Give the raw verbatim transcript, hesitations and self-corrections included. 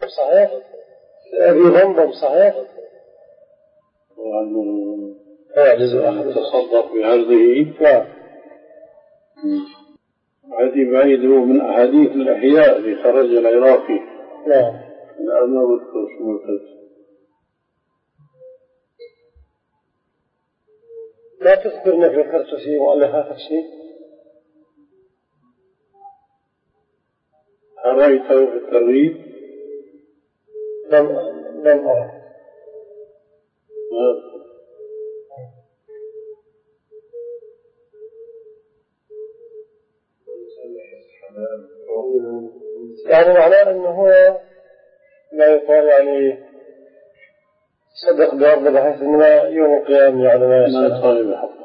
صحيح أبي ضمضم صحيح وأنه يتصدق بعرضه نعم هذه بعيده من أحاديث الأحياء اللي خرج العراقي نعم لا ما بذكر شو مرتد لا تذكر انك ذكرت في مؤلفاتك شيء رأيته في الترغيب لم لم أرى يعني معناه أنه هو لا يقال يعني صدق بأرض بحيث أنه يوم القيامة يعني ما يصير